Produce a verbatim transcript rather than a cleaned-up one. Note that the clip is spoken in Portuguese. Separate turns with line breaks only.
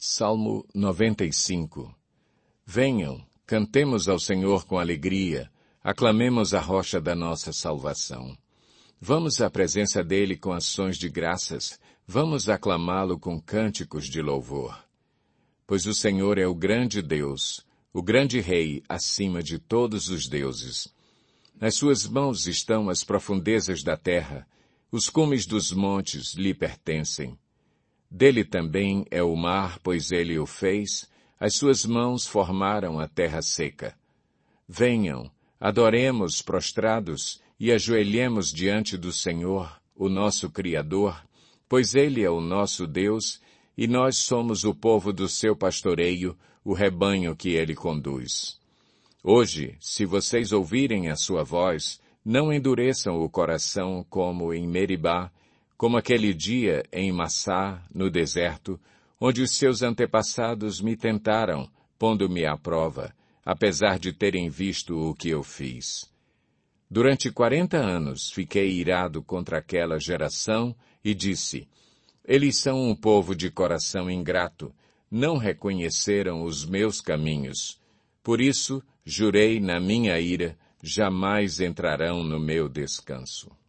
Salmo noventa e cinco. Venham, cantemos ao Senhor com alegria, aclamemos a rocha da nossa salvação. Vamos à presença dele com ações de graças, vamos aclamá-lo com cânticos de louvor. Pois o Senhor é o grande Deus, o grande Rei acima de todos os deuses. Nas suas mãos estão as profundezas da terra, os cumes dos montes lhe pertencem. Dele também é o mar, pois ele o fez, as suas mãos formaram a terra seca. Venham, adoremos prostrados e ajoelhemos diante do Senhor, o nosso Criador, pois ele é o nosso Deus e nós somos o povo do seu pastoreio, o rebanho que ele conduz. Hoje, se vocês ouvirem a sua voz, não endureçam o coração como em Meribá, como aquele dia em Massá, no deserto, onde os seus antepassados me tentaram, pondo-me à prova, apesar de terem visto o que eu fiz. Durante quarenta anos fiquei irado contra aquela geração e disse, eles são um povo de coração ingrato, não reconheceram os meus caminhos. Por isso, jurei na minha ira, jamais entrarão no meu descanso.